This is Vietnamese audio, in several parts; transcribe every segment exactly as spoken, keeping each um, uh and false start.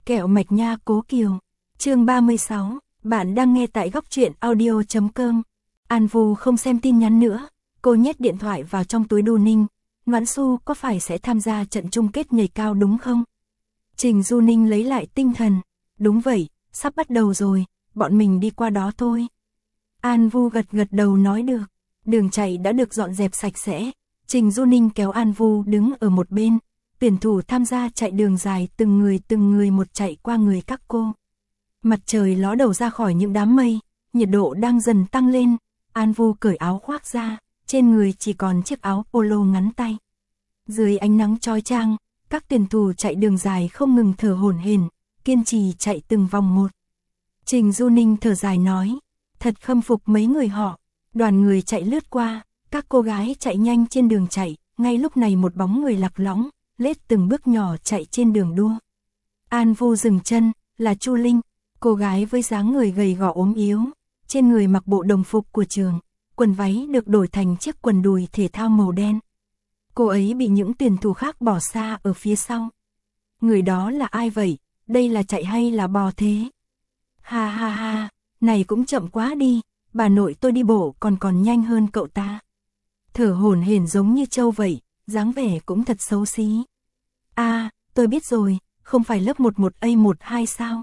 Kẹo mạch nha Cố Kiều. Chương ba mươi sáu, bạn đang nghe tại góc truyện audio chấm com. An Vu không xem tin nhắn nữa, cô nhét điện thoại vào trong túi đu ninh. Noãn Xu có phải sẽ tham gia trận chung kết nhảy cao đúng không? Trình Du Ninh lấy lại tinh thần. Đúng vậy, sắp bắt đầu rồi, bọn mình đi qua đó thôi. An Vu gật gật đầu nói được. Đường chạy đã được dọn dẹp sạch sẽ. Trình Du Ninh kéo An Vu đứng ở một bên. Tuyển thủ tham gia chạy đường dài từng người từng người một chạy qua người các cô. Mặt trời ló đầu ra khỏi những đám mây, nhiệt độ đang dần tăng lên. An Vu cởi áo khoác ra, trên người chỉ còn chiếc áo polo ngắn tay. Dưới ánh nắng chói chang, các tuyển thủ chạy đường dài không ngừng thở hổn hển, kiên trì chạy từng vòng một. Trình Du Ninh thở dài nói, thật khâm phục mấy người họ. Đoàn người chạy lướt qua, các cô gái chạy nhanh trên đường chạy, ngay lúc này một bóng người lạc lõng, lết từng bước nhỏ chạy trên đường đua. An Vu dừng chân, là Chu Linh, cô gái với dáng người gầy gò ốm yếu, trên người mặc bộ đồng phục của trường, quần váy được đổi thành chiếc quần đùi thể thao màu đen. Cô ấy bị những tuyển thủ khác bỏ xa ở phía sau. Người đó là ai vậy? Đây là chạy hay là bò thế? Ha ha ha, này cũng chậm quá đi, bà nội tôi đi bộ còn còn nhanh hơn cậu ta. Thở hổn hển giống như trâu vậy, dáng vẻ cũng thật xấu xí. À, tôi biết rồi, không phải lớp mười một A mười hai sao?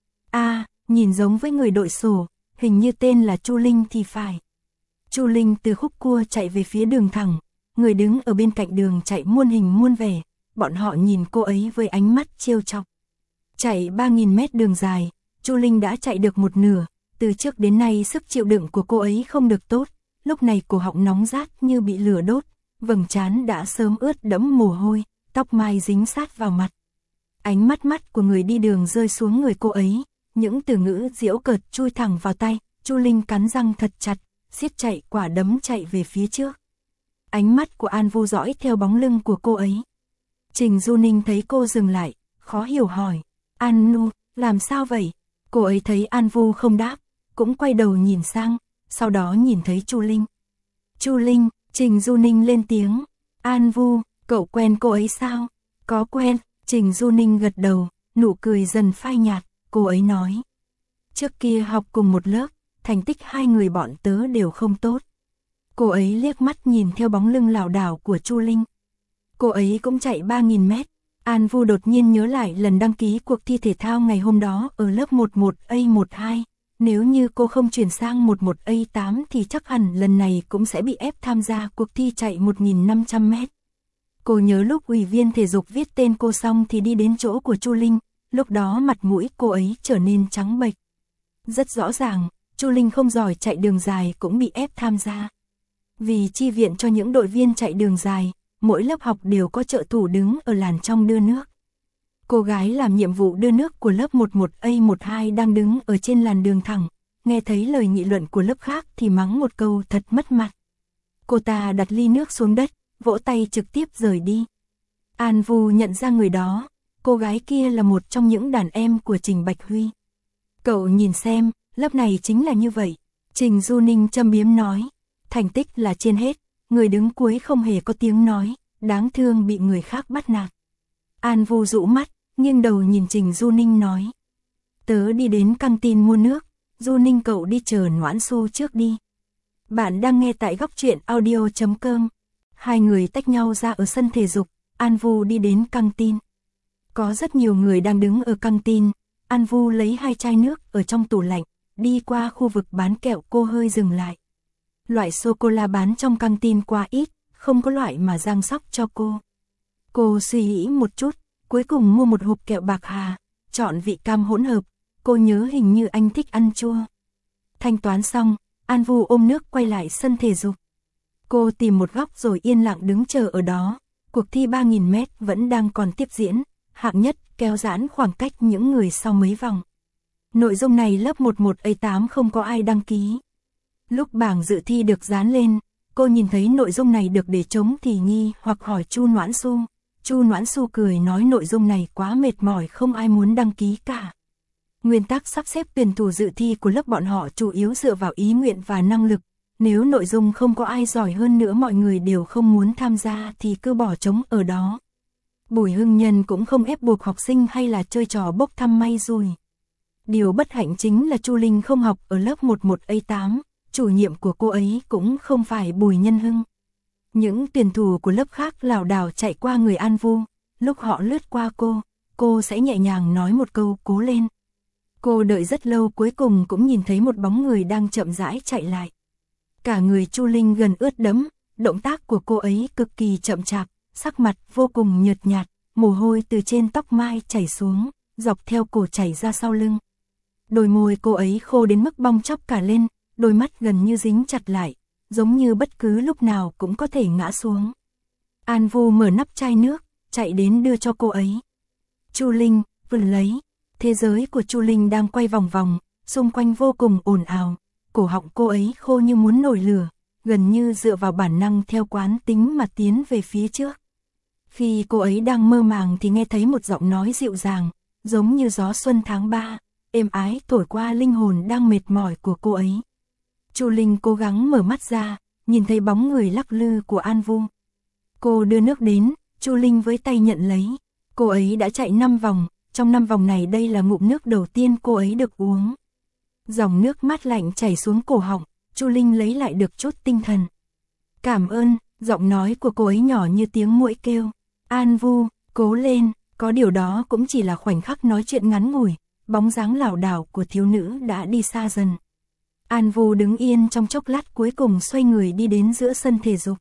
À, nhìn giống với người đội sổ, hình như tên là Chu Linh thì phải. Chu Linh từ khúc cua chạy về phía đường thẳng, người đứng ở bên cạnh đường chạy muôn hình muôn vẻ, bọn họ nhìn cô ấy với ánh mắt trêu chọc. Chạy ba nghìn mét đường dài, Chu Linh đã chạy được một nửa, từ trước đến nay sức chịu đựng của cô ấy không được tốt, lúc này cổ họng nóng rát như bị lửa đốt, vầng trán đã sớm ướt đẫm mồ hôi, tóc mai dính sát vào mặt. Ánh mắt mắt của người đi đường rơi xuống người cô ấy, những từ ngữ giễu cợt chui thẳng vào tay, Chu Linh cắn răng thật chặt, siết chạy quả đấm chạy về phía trước. Ánh mắt của An Vu dõi theo bóng lưng của cô ấy. Trình Du Ninh thấy cô dừng lại, khó hiểu hỏi, An Nu, làm sao vậy? Cô ấy thấy An Vu không đáp, cũng quay đầu nhìn sang, sau đó nhìn thấy Chu Linh. Chu Linh, Trình Du Ninh lên tiếng, An Vu, cậu quen cô ấy sao? Có quen, Trình Du Ninh gật đầu, nụ cười dần phai nhạt, cô ấy nói. Trước kia học cùng một lớp, thành tích hai người bọn tớ đều không tốt. Cô ấy liếc mắt nhìn theo bóng lưng lảo đảo của Chu Linh. Cô ấy cũng chạy ba nghìn mét. An Vu đột nhiên nhớ lại lần đăng ký cuộc thi thể thao ngày hôm đó ở lớp mười một A mười hai. Nếu như cô không chuyển sang mười một A tám thì chắc hẳn lần này cũng sẽ bị ép tham gia cuộc thi chạy một nghìn năm trăm mét. Cô nhớ lúc ủy viên thể dục viết tên cô xong thì đi đến chỗ của Chu Linh, lúc đó mặt mũi cô ấy trở nên trắng bệch. Rất rõ ràng, Chu Linh không giỏi chạy đường dài cũng bị ép tham gia. Vì chi viện cho những đội viên chạy đường dài, mỗi lớp học đều có trợ thủ đứng ở làn trong đưa nước. Cô gái làm nhiệm vụ đưa nước của lớp mười một A mười hai đang đứng ở trên làn đường thẳng, nghe thấy lời nghị luận của lớp khác thì mắng một câu thật mất mặt. Cô ta đặt ly nước xuống đất, vỗ tay trực tiếp rời đi. An Vu nhận ra người đó, cô gái kia là một trong những đàn em của Trình Bạch Huy. Cậu nhìn xem, lớp này chính là như vậy. Trình Du Ninh châm biếm nói, thành tích là trên hết, người đứng cuối không hề có tiếng nói, đáng thương bị người khác bắt nạt. An Vu rũ mắt, nghiêng đầu nhìn Trình Du Ninh nói, tớ đi đến căng tin mua nước, Du Ninh cậu đi chờ Noãn Xu trước đi. Bạn đang nghe tại góc truyện audio chấm com. Hai người tách nhau ra ở sân thể dục, An Vu đi đến căng tin. Có rất nhiều người đang đứng ở căng tin, An Vu lấy hai chai nước ở trong tủ lạnh, đi qua khu vực bán kẹo cô hơi dừng lại. Loại sô-cô-la bán trong căng tin quá ít, không có loại mà Giang sóc cho cô. Cô suy nghĩ một chút, cuối cùng mua một hộp kẹo bạc hà, chọn vị cam hỗn hợp, cô nhớ hình như anh thích ăn chua. Thanh toán xong, An Vu ôm nước quay lại sân thể dục. Cô tìm một góc rồi yên lặng đứng chờ ở đó, cuộc thi ba nghìn mét vẫn đang còn tiếp diễn, hạng nhất kéo giãn khoảng cách những người sau mấy vòng. Nội dung này lớp mười một A tám không có ai đăng ký. Lúc bảng dự thi được dán lên, cô nhìn thấy nội dung này được để trống thì nghi hoặc hỏi Chu Noãn Xu. Chu Noãn Xu cười nói nội dung này quá mệt mỏi không ai muốn đăng ký cả. Nguyên tắc sắp xếp tuyển thủ dự thi của lớp bọn họ chủ yếu dựa vào ý nguyện và năng lực. Nếu nội dung không có ai giỏi hơn nữa mọi người đều không muốn tham gia thì cứ bỏ trống ở đó. Bùi Hưng Nhân cũng không ép buộc học sinh hay là chơi trò bốc thăm may rủi. Điều bất hạnh chính là Chu Linh không học ở lớp mười một A tám, chủ nhiệm của cô ấy cũng không phải Bùi Nhân Hưng. Những tuyển thủ của lớp khác lảo đảo chạy qua người An Vu, lúc họ lướt qua cô, cô sẽ nhẹ nhàng nói một câu cố lên. Cô đợi rất lâu cuối cùng cũng nhìn thấy một bóng người đang chậm rãi chạy lại. Cả người Chu Linh gần ướt đẫm, động tác của cô ấy cực kỳ chậm chạp, sắc mặt vô cùng nhợt nhạt, mồ hôi từ trên tóc mai chảy xuống, dọc theo cổ chảy ra sau lưng. Đôi môi cô ấy khô đến mức bong chóc cả lên, đôi mắt gần như dính chặt lại, giống như bất cứ lúc nào cũng có thể ngã xuống. An Vu mở nắp chai nước, chạy đến đưa cho cô ấy. Chu Linh, vừa lấy. Thế giới của Chu Linh đang quay vòng vòng, xung quanh vô cùng ồn ào, cổ họng cô ấy khô như muốn nổi lửa, gần như dựa vào bản năng theo quán tính mà tiến về phía trước. Khi cô ấy đang mơ màng thì nghe thấy một giọng nói dịu dàng, giống như gió xuân tháng ba, êm ái thổi qua linh hồn đang mệt mỏi của cô ấy. Chu Linh cố gắng mở mắt ra, nhìn thấy bóng người lắc lư của An Vu. Cô đưa nước đến, Chu Linh với tay nhận lấy. Cô ấy đã chạy năm vòng, trong năm vòng này đây là ngụm nước đầu tiên cô ấy được uống. Dòng nước mát lạnh chảy xuống cổ họng, Chu Linh lấy lại được chút tinh thần. Cảm ơn, giọng nói của cô ấy nhỏ như tiếng muỗi kêu. An Vu, cố lên, có điều đó cũng chỉ là khoảnh khắc nói chuyện ngắn ngủi, bóng dáng lảo đảo của thiếu nữ đã đi xa dần. An Vu đứng yên trong chốc lát cuối cùng xoay người đi đến giữa sân thể dục.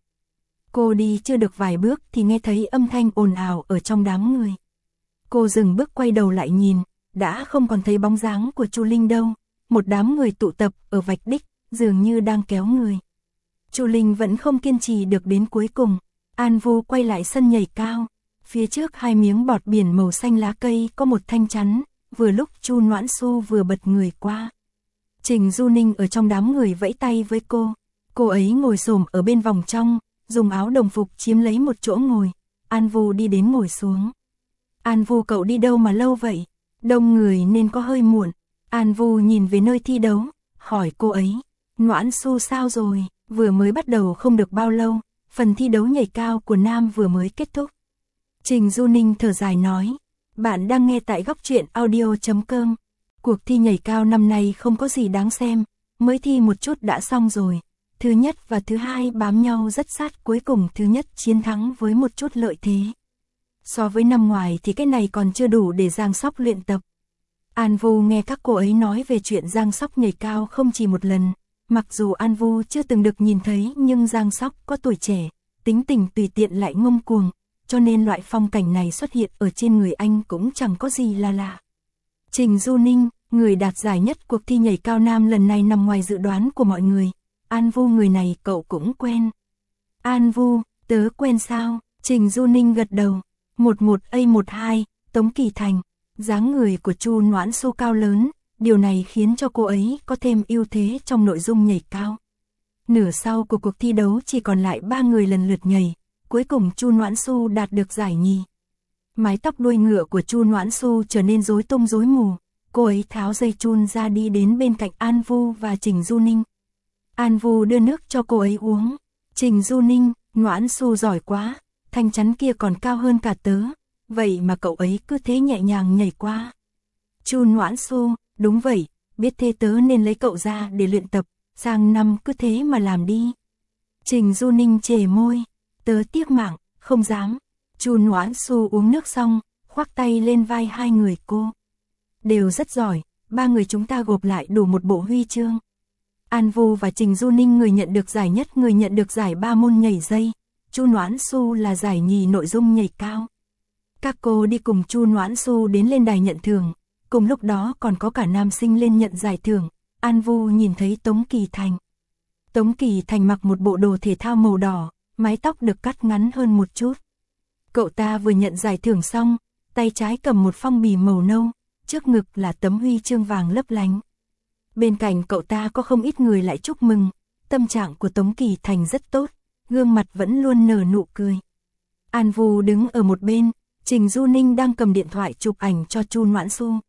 Cô đi chưa được vài bước thì nghe thấy âm thanh ồn ào ở trong đám người. Cô dừng bước quay đầu lại nhìn, đã không còn thấy bóng dáng của Chu Linh đâu. Một đám người tụ tập ở vạch đích, dường như đang kéo người. Chu Linh vẫn không kiên trì được đến cuối cùng. An Vu quay lại sân nhảy cao. Phía trước hai miếng bọt biển màu xanh lá cây có một thanh chắn, vừa lúc Chu Noãn Xu vừa bật người qua. Trình Du Ninh ở trong đám người vẫy tay với cô. Cô ấy ngồi xổm ở bên vòng trong, dùng áo đồng phục chiếm lấy một chỗ ngồi. An Vu đi đến ngồi xuống. An Vu, cậu đi đâu mà lâu vậy? Đông người nên có hơi muộn. An Vu nhìn về nơi thi đấu, hỏi cô ấy. Noãn Xu sao rồi? Vừa mới bắt đầu không được bao lâu, phần thi đấu nhảy cao của Nam vừa mới kết thúc. Trình Du Ninh thở dài nói. Bạn đang nghe tại góc truyện audio chấm com. Cuộc thi nhảy cao năm nay không có gì đáng xem, mới thi một chút đã xong rồi. Thứ nhất và thứ hai bám nhau rất sát, cuối cùng thứ nhất chiến thắng với một chút lợi thế. So với năm ngoài thì cái này còn chưa đủ để Giang Sóc luyện tập. An Vu nghe các cô ấy nói về chuyện Giang Sóc nhảy cao không chỉ một lần. Mặc dù An Vu chưa từng được nhìn thấy nhưng Giang Sóc có tuổi trẻ, tính tình tùy tiện lại ngông cuồng, cho nên loại phong cảnh này xuất hiện ở trên người anh cũng chẳng có gì là lạ. Trình Du Ninh, người đạt giải nhất cuộc thi nhảy cao nam lần này nằm ngoài dự đoán của mọi người. An Vu, người này cậu cũng quen. An Vu, tớ quen sao? Trình Du Ninh gật đầu. mười một A mười hai, Tống Kỳ Thành. Dáng người của Chu Noãn Xu cao lớn, điều này khiến cho cô ấy có thêm ưu thế trong nội dung nhảy cao. Nửa sau của cuộc thi đấu chỉ còn lại ba người lần lượt nhảy, cuối cùng Chu Noãn Xu đạt được giải nhì. Mái tóc đuôi ngựa của Chu Noãn Xu trở nên rối tung rối mù, cô ấy tháo dây chun ra đi đến bên cạnh An Vu và Trình Du Ninh. An Vu đưa nước cho cô ấy uống. Trình Du Ninh, Noãn Xu giỏi quá, thanh chắn kia còn cao hơn cả tớ, vậy mà cậu ấy cứ thế nhẹ nhàng nhảy qua. Chu Noãn Xu, đúng vậy, biết thế tớ nên lấy cậu ra để luyện tập, sang năm cứ thế mà làm đi. Trình Du Ninh chề môi, tớ tiếc mạng, không dám. Chu Noãn Xu uống nước xong, khoác tay lên vai hai người cô. Đều rất giỏi, ba người chúng ta gộp lại đủ một bộ huy chương. An Vu và Trình Du Ninh người nhận được giải nhất, người nhận được giải ba môn nhảy dây. Chu Noãn Xu là giải nhì nội dung nhảy cao. Các cô đi cùng Chu Noãn Xu đến lên đài nhận thưởng, cùng lúc đó còn có cả nam sinh lên nhận giải thưởng. An Vu nhìn thấy Tống Kỳ Thành. Tống Kỳ Thành mặc một bộ đồ thể thao màu đỏ, mái tóc được cắt ngắn hơn một chút. Cậu ta vừa nhận giải thưởng xong, tay trái cầm một phong bì màu nâu, trước ngực là tấm huy chương vàng lấp lánh. Bên cạnh cậu ta có không ít người lại chúc mừng, tâm trạng của Tống Kỳ Thành rất tốt, gương mặt vẫn luôn nở nụ cười. An Vu đứng ở một bên, Trình Du Ninh đang cầm điện thoại chụp ảnh cho Chu Noãn Xu.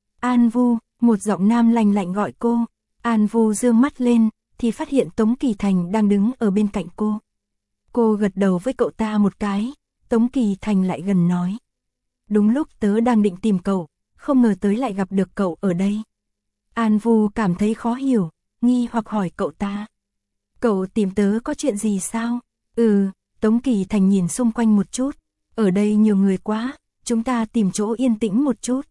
An Vu, một giọng nam lành lạnh gọi cô. An Vu dương mắt lên, thì phát hiện Tống Kỳ Thành đang đứng ở bên cạnh cô. Cô gật đầu với cậu ta một cái, Tống Kỳ Thành lại gần nói. Đúng lúc tớ đang định tìm cậu, không ngờ tới lại gặp được cậu ở đây. An Vu cảm thấy khó hiểu, nghi hoặc hỏi cậu ta. Cậu tìm tớ có chuyện gì sao? Ừ, Tống Kỳ Thành nhìn xung quanh một chút. Ở đây nhiều người quá, chúng ta tìm chỗ yên tĩnh một chút.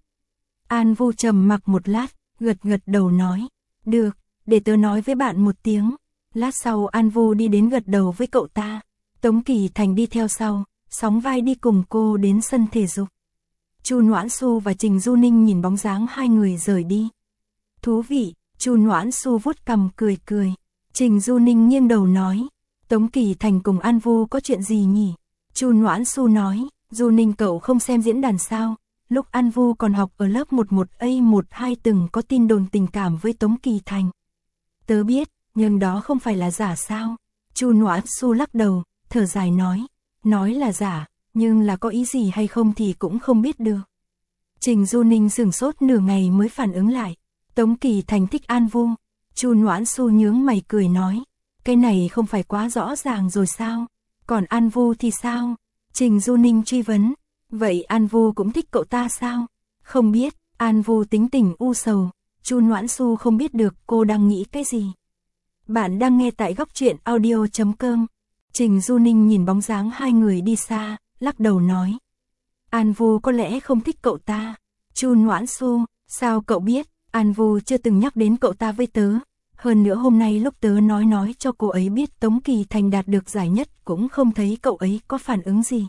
An Vu trầm mặc một lát, gật gật đầu nói. Được, để tớ nói với bạn một tiếng. Lát sau An Vu đi đến gật đầu với cậu ta. Tống Kỳ Thành đi theo sau, sóng vai đi cùng cô đến sân thể dục. Chu Noãn Xu và Trình Du Ninh nhìn bóng dáng hai người rời đi. Thú vị, Chu Noãn Xu vuốt cằm cười cười. Trình Du Ninh nghiêng đầu nói. Tống Kỳ Thành cùng An Vu có chuyện gì nhỉ? Chu Noãn Xu nói. Du Ninh cậu không xem diễn đàn sao? Lúc An Vu còn học ở lớp mười một A mười hai từng có tin đồn tình cảm với Tống Kỳ Thành. Tớ biết, nhưng đó không phải là giả sao? Chu Noãn Xu lắc đầu, thở dài nói. Nói là giả, nhưng là có ý gì hay không thì cũng không biết được. Trình Du Ninh sửng sốt nửa ngày mới phản ứng lại. Tống Kỳ Thành thích An Vu. Chu Noãn Xu nhướng mày cười nói. Cái này không phải quá rõ ràng rồi sao? Còn An Vu thì sao? Trình Du Ninh truy vấn. Vậy An Vu cũng thích cậu ta sao? Không biết, An Vu tính tình u sầu. Chu Noãn Xu không biết được cô đang nghĩ cái gì. Bạn đang nghe tại góc truyện audio chấm com. Trình Du Ninh nhìn bóng dáng hai người đi xa, lắc đầu nói. An Vu có lẽ không thích cậu ta. Chu Noãn Xu, sao cậu biết? An Vu chưa từng nhắc đến cậu ta với tớ. Hơn nữa hôm nay lúc tớ nói nói cho cô ấy biết Tống Kỳ Thành đạt được giải nhất cũng không thấy cậu ấy có phản ứng gì.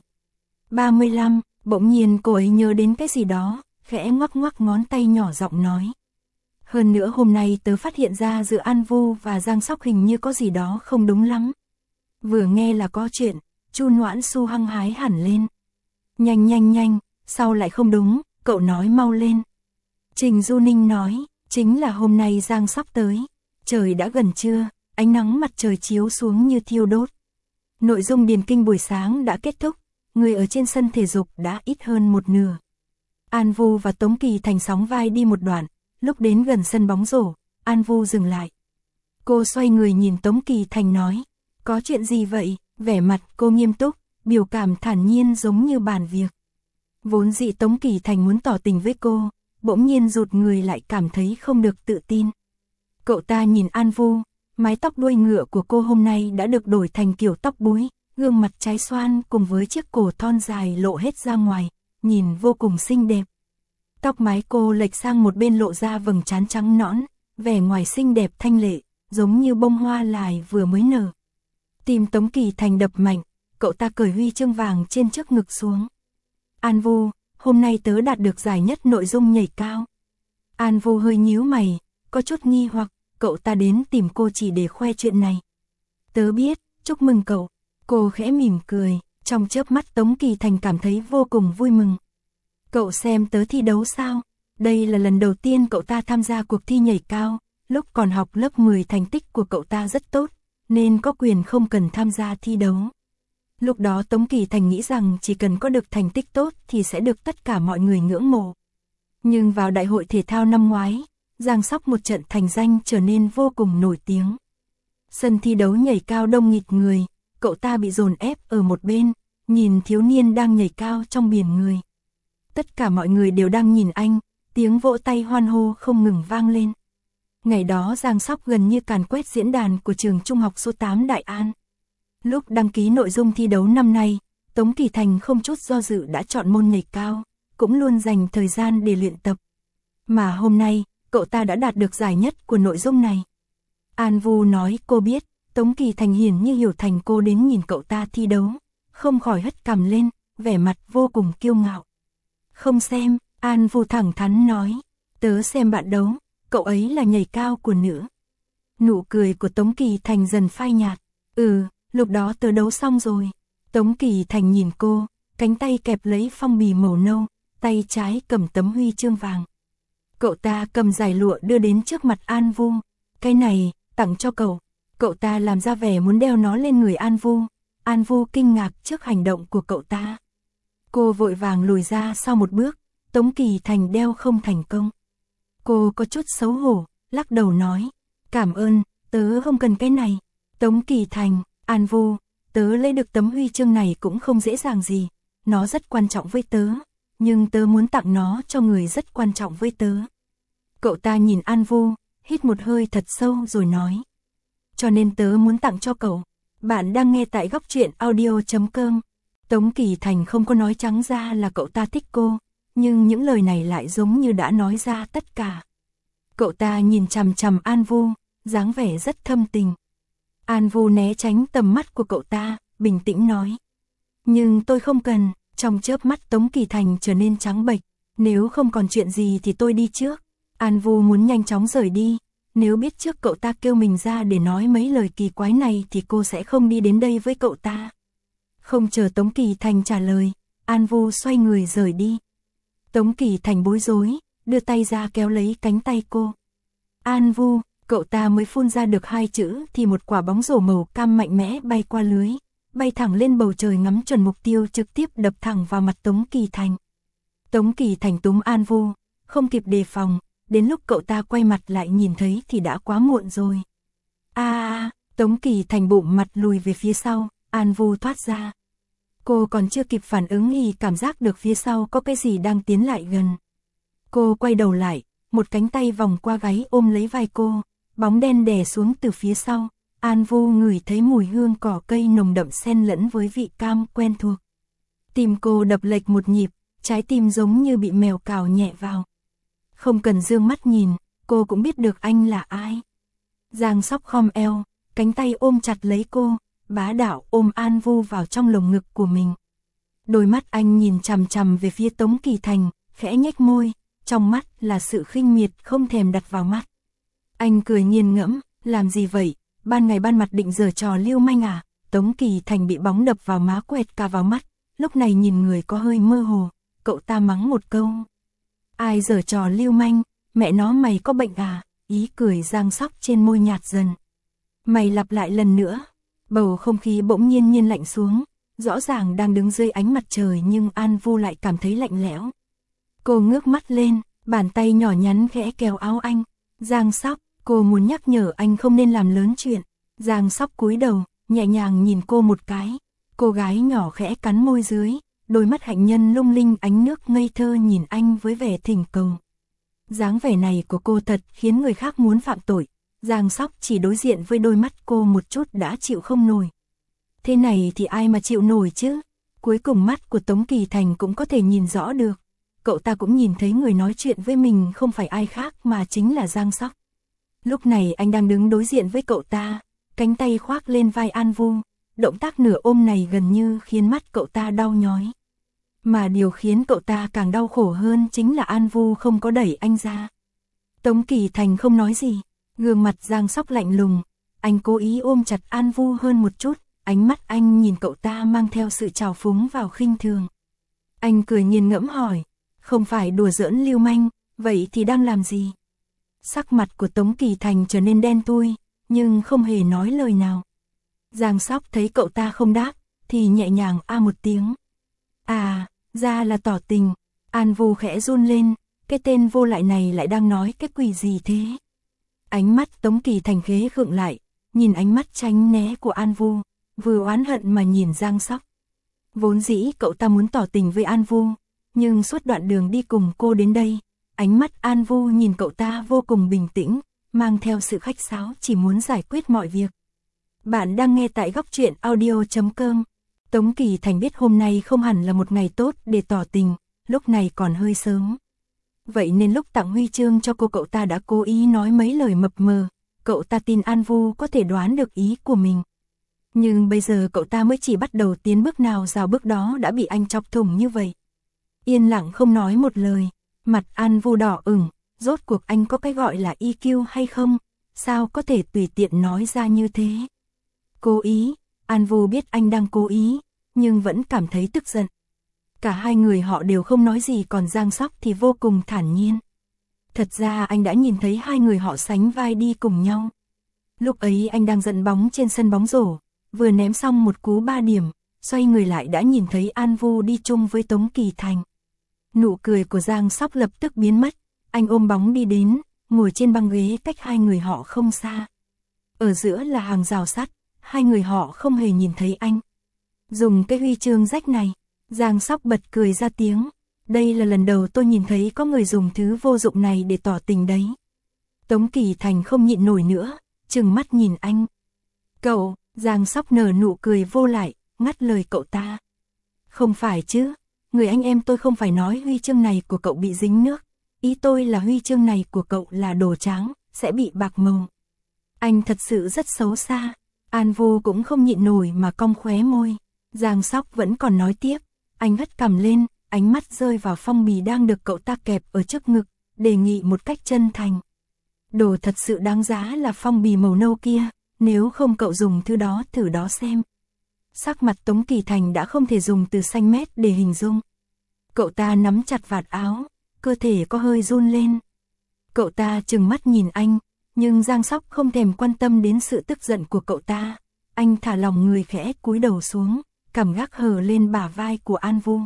ba mươi lăm, bỗng nhiên cô ấy nhớ đến cái gì đó, khẽ ngoắc ngoắc ngón tay nhỏ giọng nói. Hơn nữa hôm nay tớ phát hiện ra giữa An Vu và Giang Sóc hình như có gì đó không đúng lắm. Vừa nghe là có chuyện, Chu Noãn Xu hăng hái hẳn lên. Nhanh nhanh nhanh, sao lại không đúng, cậu nói mau lên. Trình Du Ninh nói, chính là hôm nay Giang Sóc tới. Trời đã gần trưa, ánh nắng mặt trời chiếu xuống như thiêu đốt. Nội dung điền kinh buổi sáng đã kết thúc, người ở trên sân thể dục đã ít hơn một nửa. An Vu và Tống Kỳ Thành sóng vai đi một đoạn, lúc đến gần sân bóng rổ, An Vu dừng lại. Cô xoay người nhìn Tống Kỳ Thành nói, có chuyện gì vậy? Vẻ mặt cô nghiêm túc, biểu cảm thản nhiên giống như bàn việc. Vốn dĩ Tống Kỳ Thành muốn tỏ tình với cô, bỗng nhiên rụt người lại cảm thấy không được tự tin. Cậu ta nhìn An Vu, mái tóc đuôi ngựa của cô hôm nay đã được đổi thành kiểu tóc búi, gương mặt trái xoan cùng với chiếc cổ thon dài lộ hết ra ngoài, nhìn vô cùng xinh đẹp. Tóc mái cô lệch sang một bên lộ ra vầng trán trắng nõn, vẻ ngoài xinh đẹp thanh lệ, giống như bông hoa lài vừa mới nở. Tim Tống Kỳ Thành đập mạnh, cậu ta cởi huy chương vàng trên trước ngực xuống. An Vu, hôm nay tớ đạt được giải nhất nội dung nhảy cao. An Vu hơi nhíu mày, có chút nghi hoặc, cậu ta đến tìm cô chỉ để khoe chuyện này. Tớ biết, chúc mừng cậu. Cô khẽ mỉm cười, trong chớp mắt Tống Kỳ Thành cảm thấy vô cùng vui mừng. Cậu xem tớ thi đấu sao? Đây là lần đầu tiên cậu ta tham gia cuộc thi nhảy cao, lúc còn học lớp mười thành tích của cậu ta rất tốt, nên có quyền không cần tham gia thi đấu. Lúc đó Tống Kỳ Thành nghĩ rằng chỉ cần có được thành tích tốt thì sẽ được tất cả mọi người ngưỡng mộ. Nhưng vào đại hội thể thao năm ngoái, Giang Sóc một trận thành danh trở nên vô cùng nổi tiếng. Sân thi đấu nhảy cao đông nghịt người, cậu ta bị dồn ép ở một bên, nhìn thiếu niên đang nhảy cao trong biển người. Tất cả mọi người đều đang nhìn anh, tiếng vỗ tay hoan hô không ngừng vang lên. Ngày đó Giang Sóc gần như càn quét diễn đàn của trường trung học số tám Đại An. Lúc đăng ký nội dung thi đấu năm nay, Tống Kỳ Thành không chút do dự đã chọn môn nhảy cao, cũng luôn dành thời gian để luyện tập. Mà hôm nay, cậu ta đã đạt được giải nhất của nội dung này. An Vu nói cô biết, Tống Kỳ Thành hiển như hiểu thành cô đến nhìn cậu ta thi đấu, không khỏi hất cằm lên, vẻ mặt vô cùng kiêu ngạo. Không xem, An Vu thẳng thắn nói, tớ xem bạn đấu, cậu ấy là nhảy cao của nữ. Nụ cười của Tống Kỳ Thành dần phai nhạt, ừ, lúc đó tớ đấu xong rồi. Tống Kỳ Thành nhìn cô, cánh tay kẹp lấy phong bì màu nâu, tay trái cầm tấm huy chương vàng. Cậu ta cầm giải lụa đưa đến trước mặt An Vu, cái này, tặng cho cậu. Cậu ta làm ra vẻ muốn đeo nó lên người An Vu. An Vu kinh ngạc trước hành động của cậu ta. Cô vội vàng lùi ra sau một bước, Tống Kỳ Thành đeo không thành công. Cô có chút xấu hổ, lắc đầu nói, cảm ơn, tớ không cần cái này. Tống Kỳ Thành, An Vu, tớ lấy được tấm huy chương này cũng không dễ dàng gì, nó rất quan trọng với tớ, nhưng tớ muốn tặng nó cho người rất quan trọng với tớ. Cậu ta nhìn An Vu, hít một hơi thật sâu rồi nói. Cho nên tớ muốn tặng cho cậu. Bạn đang nghe tại góc truyện audio chấm com. Tống Kỳ Thành không có nói trắng ra là cậu ta thích cô, nhưng những lời này lại giống như đã nói ra tất cả. Cậu ta nhìn chằm chằm An Vu, dáng vẻ rất thâm tình. An Vu né tránh tầm mắt của cậu ta, bình tĩnh nói. Nhưng tôi không cần. Trong chớp mắt Tống Kỳ Thành trở nên trắng bệch. Nếu không còn chuyện gì thì tôi đi trước. An Vu muốn nhanh chóng rời đi. Nếu biết trước cậu ta kêu mình ra để nói mấy lời kỳ quái này thì cô sẽ không đi đến đây với cậu ta. Không chờ Tống Kỳ Thành trả lời, An Vu xoay người rời đi. Tống Kỳ Thành bối rối, đưa tay ra kéo lấy cánh tay cô. An Vu, cậu ta mới phun ra được hai chữ thì một quả bóng rổ màu cam mạnh mẽ bay qua lưới, bay thẳng lên bầu trời ngắm chuẩn mục tiêu trực tiếp đập thẳng vào mặt Tống Kỳ Thành. Tống Kỳ Thành túm An Vu, không kịp đề phòng, đến lúc cậu ta quay mặt lại nhìn thấy thì đã quá muộn rồi. A à, Tống Kỳ Thành bụng mặt lùi về phía sau, An Vu thoát ra. Cô còn chưa kịp phản ứng thì cảm giác được phía sau có cái gì đang tiến lại gần. Cô quay đầu lại, một cánh tay vòng qua gáy ôm lấy vai cô, bóng đen đè xuống từ phía sau. An Vu ngửi thấy mùi hương cỏ cây nồng đậm xen lẫn với vị cam quen thuộc. Tim cô đập lệch một nhịp, trái tim giống như bị mèo cào nhẹ vào. Không cần dương mắt nhìn, cô cũng biết được anh là ai. Giang Sóc khom eo, cánh tay ôm chặt lấy cô, bá đạo ôm An Vu vào trong lồng ngực của mình. Đôi mắt anh nhìn chằm chằm về phía Tống Kỳ Thành, khẽ nhếch môi, trong mắt là sự khinh miệt không thèm đặt vào mắt. Anh cười nghiền ngẫm, làm gì vậy, ban ngày ban mặt định giở trò lưu manh à? Tống Kỳ Thành bị bóng đập vào má quẹt cả vào mắt, lúc này nhìn người có hơi mơ hồ, cậu ta mắng một câu. Ai giở trò lưu manh, mẹ nó mày có bệnh à? Ý cười Giang Sóc trên môi nhạt dần. Mày lặp lại lần nữa. Bầu không khí bỗng nhiên nhiên lạnh xuống, rõ ràng đang đứng dưới ánh mặt trời nhưng An Vu lại cảm thấy lạnh lẽo. Cô ngước mắt lên, bàn tay nhỏ nhắn khẽ kéo áo anh. Giang Sóc, cô muốn nhắc nhở anh không nên làm lớn chuyện. Giang Sóc cúi đầu, nhẹ nhàng nhìn cô một cái. Cô gái nhỏ khẽ cắn môi dưới, đôi mắt hạnh nhân lung linh ánh nước ngây thơ nhìn anh với vẻ thỉnh cầu. Dáng vẻ này của cô thật khiến người khác muốn phạm tội. Giang Sóc chỉ đối diện với đôi mắt cô một chút đã chịu không nổi. Thế này thì ai mà chịu nổi chứ? Cuối cùng mắt của Tống Kỳ Thành cũng có thể nhìn rõ được. Cậu ta cũng nhìn thấy người nói chuyện với mình không phải ai khác mà chính là Giang Sóc. Lúc này anh đang đứng đối diện với cậu ta, cánh tay khoác lên vai An Vu. Động tác nửa ôm này gần như khiến mắt cậu ta đau nhói. Mà điều khiến cậu ta càng đau khổ hơn chính là An Vu không có đẩy anh ra. Tống Kỳ Thành không nói gì. Gương mặt Giang Sóc lạnh lùng, anh cố ý ôm chặt An Vu hơn một chút, ánh mắt anh nhìn cậu ta mang theo sự trào phúng vào khinh thường. Anh cười nghiền ngẫm hỏi, không phải đùa giỡn lưu manh, vậy thì đang làm gì? Sắc mặt của Tống Kỳ Thành trở nên đen thui, nhưng không hề nói lời nào. Giang Sóc thấy cậu ta không đáp, thì nhẹ nhàng a một tiếng. À, ra là tỏ tình. An Vu khẽ run lên, cái tên vô lại này lại đang nói cái quỷ gì thế? Ánh mắt Tống Kỳ Thành khế khựng lại, nhìn ánh mắt tránh né của An Vu, vừa oán hận mà nhìn Giang Sóc. Vốn dĩ cậu ta muốn tỏ tình với An Vu, nhưng suốt đoạn đường đi cùng cô đến đây, ánh mắt An Vu nhìn cậu ta vô cùng bình tĩnh, mang theo sự khách sáo chỉ muốn giải quyết mọi việc. Bạn đang nghe tại góc truyện audio chấm com. Tống Kỳ Thành biết hôm nay không hẳn là một ngày tốt để tỏ tình, lúc này còn hơi sớm. Vậy nên lúc tặng huy chương cho cô cậu ta đã cố ý nói mấy lời mập mờ, cậu ta tin An Vu có thể đoán được ý của mình. Nhưng bây giờ cậu ta mới chỉ bắt đầu tiến bước nào rào bước đó đã bị anh chọc thủng như vậy. Yên lặng không nói một lời, mặt An Vu đỏ ửng, rốt cuộc anh có cái gọi là i kiu hay không, sao có thể tùy tiện nói ra như thế. Cố ý, An Vu biết anh đang cố ý, nhưng vẫn cảm thấy tức giận. Cả hai người họ đều không nói gì còn Giang Sóc thì vô cùng thản nhiên. Thật ra anh đã nhìn thấy hai người họ sánh vai đi cùng nhau. Lúc ấy anh đang dẫn bóng trên sân bóng rổ, vừa ném xong một cú ba điểm, xoay người lại đã nhìn thấy An Vu đi chung với Tống Kỳ Thành. Nụ cười của Giang Sóc lập tức biến mất, anh ôm bóng đi đến, ngồi trên băng ghế cách hai người họ không xa. Ở giữa là hàng rào sắt, hai người họ không hề nhìn thấy anh. Dùng cái huy chương rách này, Giang Sóc bật cười ra tiếng. Đây là lần đầu tôi nhìn thấy có người dùng thứ vô dụng này để tỏ tình đấy. Tống Kỳ Thành không nhịn nổi nữa, trừng mắt nhìn anh. Cậu, Giang Sóc nở nụ cười vô lại, ngắt lời cậu ta. Không phải chứ, người anh em tôi không phải nói huy chương này của cậu bị dính nước. Ý tôi là huy chương này của cậu là đồ trắng, sẽ bị bạc màu. Anh thật sự rất xấu xa. An Vu cũng không nhịn nổi mà cong khóe môi. Giang Sóc vẫn còn nói tiếp. Anh hất cằm lên, ánh mắt rơi vào phong bì đang được cậu ta kẹp ở trước ngực, đề nghị một cách chân thành. Đồ thật sự đáng giá là phong bì màu nâu kia, nếu không cậu dùng thứ đó thử đó xem. Sắc mặt Tống Kỳ Thành đã không thể dùng từ xanh mét để hình dung. Cậu ta nắm chặt vạt áo, cơ thể có hơi run lên. Cậu ta trừng mắt nhìn anh, nhưng Giang Sóc không thèm quan tâm đến sự tức giận của cậu ta. Anh thả lỏng người khẽ cúi đầu xuống, cảm gác hờ lên bả vai của An Vu.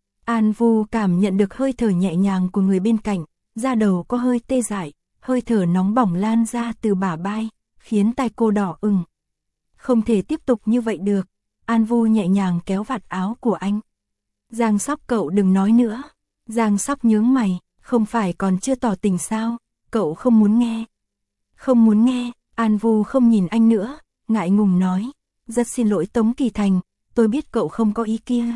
An Vu cảm nhận được hơi thở nhẹ nhàng của người bên cạnh, da đầu có hơi tê dại, hơi thở nóng bỏng lan ra từ bả vai, khiến tai cô đỏ ửng. Không thể tiếp tục như vậy được. An Vu nhẹ nhàng kéo vạt áo của anh. Giang Sóc, cậu đừng nói nữa. Giang Sóc nhướng mày, không phải còn chưa tỏ tình sao, cậu không muốn nghe. Không muốn nghe. An Vu không nhìn anh nữa, ngại ngùng nói. Rất xin lỗi Tống Kỳ Thành, tôi biết cậu không có ý kia.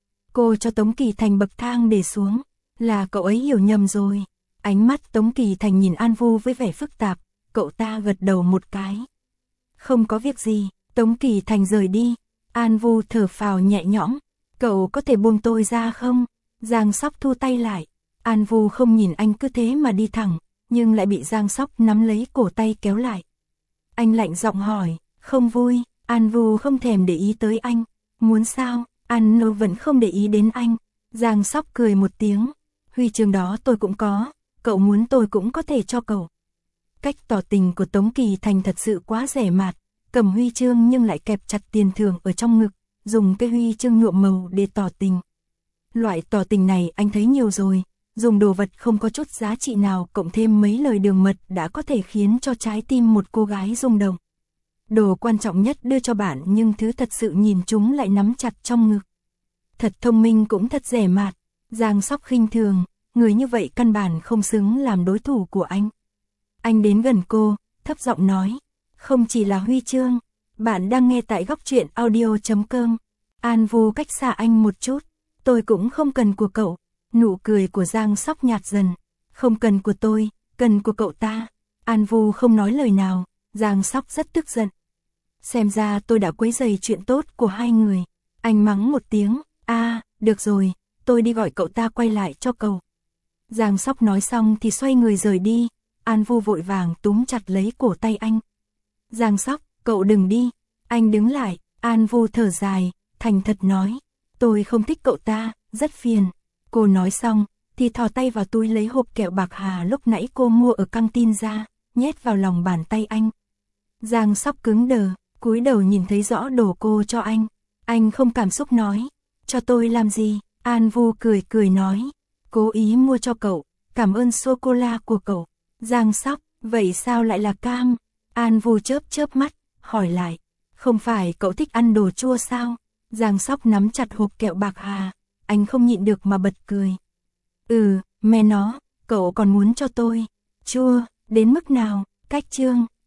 Cô cho Tống Kỳ Thành bậc thang để xuống, là cậu ấy hiểu nhầm rồi. Ánh mắt Tống Kỳ Thành nhìn An Vu với vẻ phức tạp, cậu ta gật đầu một cái. Không có việc gì. Tống Kỳ Thành rời đi. An Vu thở phào nhẹ nhõm. Cậu có thể buông tôi ra không? Giang Sóc thu tay lại. An Vu không nhìn anh cứ thế mà đi thẳng, nhưng lại bị Giang Sóc nắm lấy cổ tay kéo lại. Anh lạnh giọng hỏi, không vui. An Vu không thèm để ý tới anh. Muốn sao? An Nô vẫn không để ý đến anh. Giang Sóc cười một tiếng. Huy chương đó tôi cũng có, cậu muốn tôi cũng có thể cho cậu. Cách tỏ tình của Tống Kỳ Thành thật sự quá rẻ mạt. Cầm huy chương nhưng lại kẹp chặt tiền thưởng ở trong ngực, dùng cái huy chương nhuộm màu để tỏ tình. Loại tỏ tình này anh thấy nhiều rồi, dùng đồ vật không có chút giá trị nào cộng thêm mấy lời đường mật đã có thể khiến cho trái tim một cô gái rung động. Đồ quan trọng nhất đưa cho bạn nhưng thứ thật sự nhìn chúng lại nắm chặt trong ngực. Thật thông minh cũng thật rẻ mạt. Giang Sóc khinh thường, người như vậy căn bản không xứng làm đối thủ của anh. Anh đến gần cô, thấp giọng nói. Không chỉ là huy chương, bạn đang nghe tại góc truyện audio chấm com. An Vu cách xa anh một chút, tôi cũng không cần của cậu. Nụ cười của Giang Sóc nhạt dần. Không cần của tôi, cần của cậu ta. An Vu không nói lời nào, Giang Sóc rất tức giận. Xem ra tôi đã quấy rầy chuyện tốt của hai người. Anh mắng một tiếng, a, à, được rồi, tôi đi gọi cậu ta quay lại cho cậu. Giang Sóc nói xong thì xoay người rời đi. An Vu vội vàng túm chặt lấy cổ tay anh. Giang Sóc, cậu đừng đi. Anh đứng lại. An Vu thở dài, thành thật nói. Tôi không thích cậu ta, rất phiền. Cô nói xong, thì thò tay vào túi lấy hộp kẹo bạc hà lúc nãy cô mua ở căng tin ra, nhét vào lòng bàn tay anh. Giang Sóc cứng đờ, cúi đầu nhìn thấy rõ đồ cô cho anh. Anh không cảm xúc nói. Cho tôi làm gì? An Vu cười cười nói. Cố ý mua cho cậu, cảm ơn sô-cô-la của cậu. Giang Sóc, vậy sao lại là cam? An Vu chớp chớp mắt, hỏi lại. Không phải cậu thích ăn đồ chua sao? Giang Sóc nắm chặt hộp kẹo bạc hà, anh không nhịn được mà bật cười. Ừ, mẹ nó, cậu còn muốn cho tôi. Chua, đến mức nào? Cách chương.